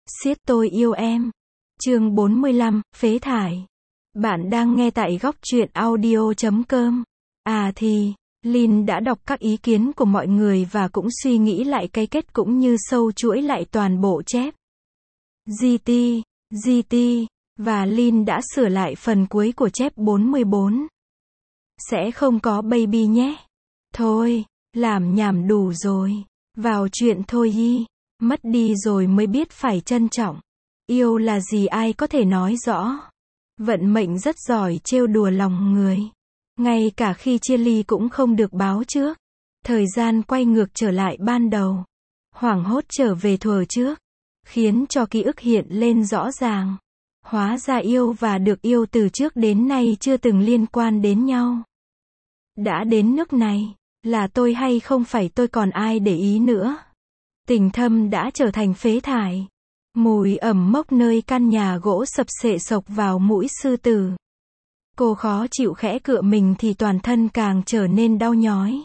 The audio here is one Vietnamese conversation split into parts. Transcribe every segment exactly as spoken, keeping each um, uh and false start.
Siết tôi yêu em. Chương bốn mươi lăm, phế thải. Bạn đang nghe tại góc truyện audio chấm com. À thì, Lin đã đọc các ý kiến của mọi người và cũng suy nghĩ lại cái kết cũng như sâu chuỗi lại toàn bộ chép. giê tê, giê tê, và Lin đã sửa lại phần cuối của chép bốn mươi bốn. Sẽ không có baby nhé. Thôi, làm nhảm đủ rồi. Vào chuyện thôi y. Mất đi rồi mới biết phải trân trọng. Yêu là gì ai có thể nói rõ. Vận mệnh rất giỏi trêu đùa lòng người. Ngay cả khi chia ly cũng không được báo trước. Thời gian quay ngược trở lại ban đầu. Hoảng hốt trở về thuở trước. Khiến cho ký ức hiện lên rõ ràng. Hóa ra yêu và được yêu từ trước đến nay chưa từng liên quan đến nhau. Đã đến nước này, là tôi hay không phải tôi còn ai để ý nữa. Tình thâm đã trở thành phế thải. Mùi ẩm mốc nơi căn nhà gỗ sập sệ sộc vào mũi sư tử. Cô khó chịu khẽ cựa mình thì toàn thân càng trở nên đau nhói.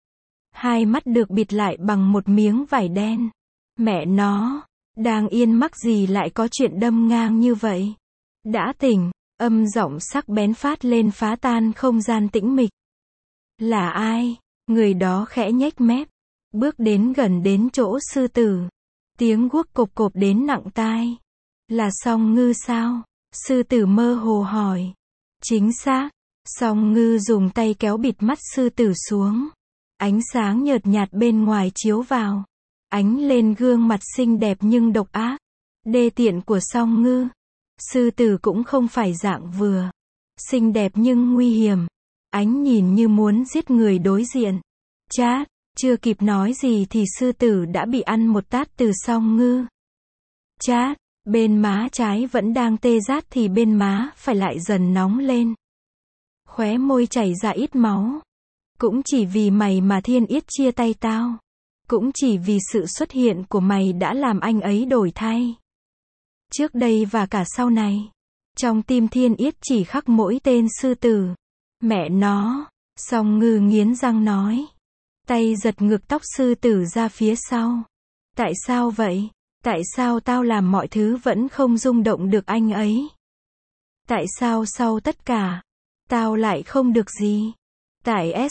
Hai mắt được bịt lại bằng một miếng vải đen. Mẹ nó, đang yên mắc gì lại có chuyện đâm ngang như vậy. Đã tỉnh, âm giọng sắc bén phát lên phá tan không gian tĩnh mịch. Là ai? Người đó khẽ nhếch mép. Bước đến gần đến chỗ sư tử. Tiếng guốc cộp cộp đến nặng tai. Là Song Ngư sao? Sư tử mơ hồ hỏi. Chính xác. Song Ngư dùng tay kéo bịt mắt sư tử xuống. Ánh sáng nhợt nhạt bên ngoài chiếu vào. Ánh lên gương mặt xinh đẹp nhưng độc ác. Đê tiện của Song Ngư. Sư tử cũng không phải dạng vừa. Xinh đẹp nhưng nguy hiểm. Ánh nhìn như muốn giết người đối diện. Chát. Chưa kịp nói gì thì sư tử đã bị ăn một tát từ Song Ngư. Chát, bên má trái vẫn đang tê rát thì bên má phải lại dần nóng lên. Khóe môi chảy ra ít máu. Cũng chỉ vì mày mà Thiên Yết chia tay tao. Cũng chỉ vì sự xuất hiện của mày đã làm anh ấy đổi thay. Trước đây và cả sau này. Trong tim Thiên Yết chỉ khắc mỗi tên sư tử. Mẹ nó, Song Ngư nghiến răng nói. Tay giật ngược tóc sư tử ra phía sau. Tại sao vậy? Tại sao tao làm mọi thứ vẫn không rung động được anh ấy? Tại sao sau tất cả, tao lại không được gì? Tại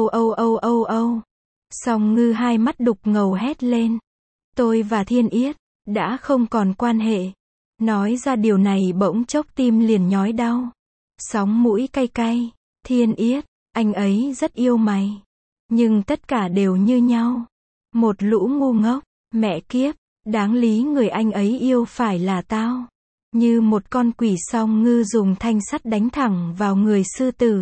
sao. Song Ngư hai mắt đục ngầu hét lên. Tôi và Thiên Yết đã không còn quan hệ. Nói ra điều này bỗng chốc tim liền nhói đau. Sóng mũi cay cay. Thiên Yết, anh ấy rất yêu mày. Nhưng tất cả đều như nhau. Một lũ ngu ngốc. Mẹ kiếp, đáng lý người anh ấy yêu phải là tao. Như một con quỷ. Song Ngư dùng thanh sắt đánh thẳng vào người sư tử.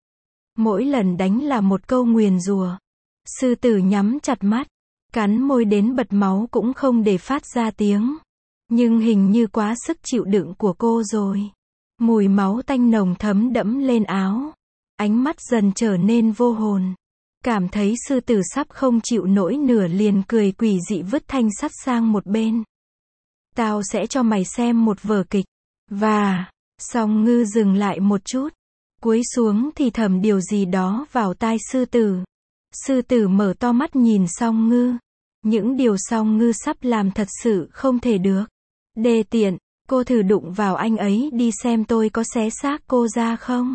Mỗi lần đánh là một câu nguyền rủa. Sư tử nhắm chặt mắt. Cắn môi đến bật máu cũng không để phát ra tiếng. Nhưng hình như quá sức chịu đựng của cô rồi. Mùi máu tanh nồng thấm đẫm lên áo. Ánh mắt dần trở nên vô hồn. Cảm thấy sư tử sắp không chịu nổi nửa liền cười quỷ dị vứt thanh sắt sang một bên. Tao sẽ cho mày xem một vở kịch. Và, Song Ngư dừng lại một chút. Cúi xuống thì thầm điều gì đó vào tai sư tử. Sư tử mở to mắt nhìn Song Ngư. Những điều Song Ngư sắp làm thật sự không thể được. Đê tiện, cô thử đụng vào anh ấy đi xem tôi có xé xác cô ra không?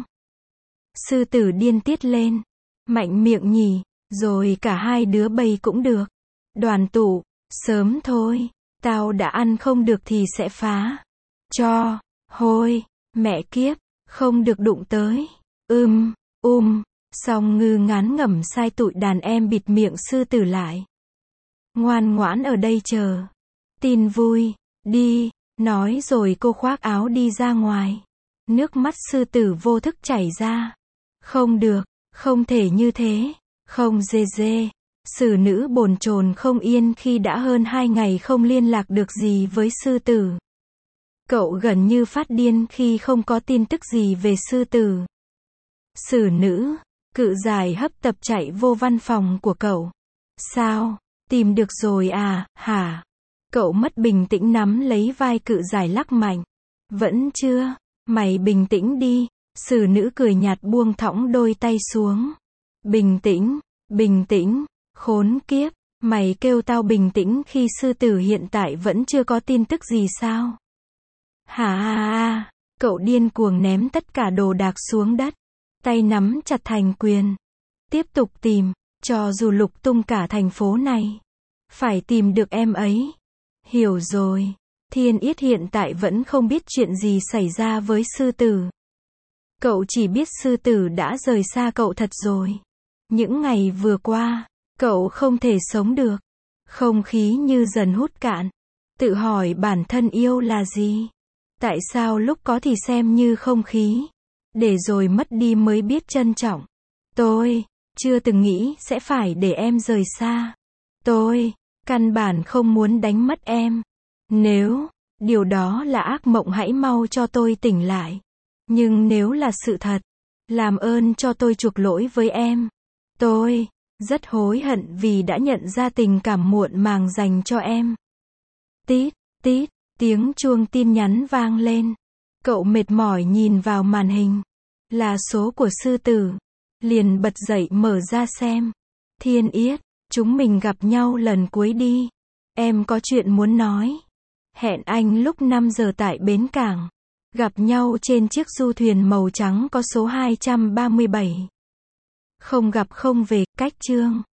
Sư tử điên tiết lên. Mạnh miệng nhỉ, rồi cả hai đứa bay cũng được. Đoàn tụ, sớm thôi, tao đã ăn không được thì sẽ phá. Cho, hôi, mẹ kiếp, không được đụng tới. Ưm, um, Song Ngư ngán ngẩm sai tụi đàn em bịt miệng sư tử lại. Ngoan ngoãn ở đây chờ. Tin vui, đi, nói rồi cô khoác áo đi ra ngoài. Nước mắt sư tử vô thức chảy ra. Không được. Không thể như thế, không dê dê. Xử nữ bồn chồn không yên khi đã hơn hai ngày không liên lạc được gì với sư tử. Cậu gần như phát điên khi không có tin tức gì về sư tử. Xử nữ, cự giải hấp tấp chạy vô văn phòng của cậu. Sao, tìm được rồi à, hả? Cậu mất bình tĩnh nắm lấy vai cự giải lắc mạnh. Vẫn chưa, mày bình tĩnh đi. Xử nữ cười nhạt buông thõng đôi tay xuống. Bình tĩnh, bình tĩnh, khốn kiếp, Mày kêu tao bình tĩnh khi sư tử hiện tại vẫn chưa có tin tức gì sao? Hà hà hà, cậu điên cuồng ném tất cả đồ đạc xuống đất. Tay nắm chặt thành quyền. Tiếp tục tìm, cho dù lục tung cả thành phố này. Phải tìm được em ấy. Hiểu rồi. Thiên Yết hiện tại vẫn không biết chuyện gì xảy ra với sư tử. Cậu chỉ biết sư tử đã rời xa cậu thật rồi. Những ngày vừa qua, cậu không thể sống được. Không khí như dần hút cạn. Tự hỏi bản thân yêu là gì? Tại sao lúc có thì xem như không khí, để rồi mất đi mới biết trân trọng. Tôi chưa từng nghĩ sẽ phải để em rời xa. Tôi căn bản không muốn đánh mất em. Nếu điều đó là ác mộng hãy mau cho tôi tỉnh lại. Nhưng nếu là sự thật, làm ơn cho tôi chuộc lỗi với em. Tôi rất hối hận vì đã nhận ra tình cảm muộn màng dành cho em. Tít, tít, tiếng chuông tin nhắn vang lên. Cậu mệt mỏi nhìn vào màn hình. Là số của sư tử. Liền bật dậy mở ra xem. Thiên Yết, chúng mình gặp nhau lần cuối đi. Em có chuyện muốn nói. Hẹn anh lúc năm giờ tại bến cảng. Gặp nhau trên chiếc du thuyền màu trắng có số hai trăm ba mươi bảy. Không gặp không về, cách chương.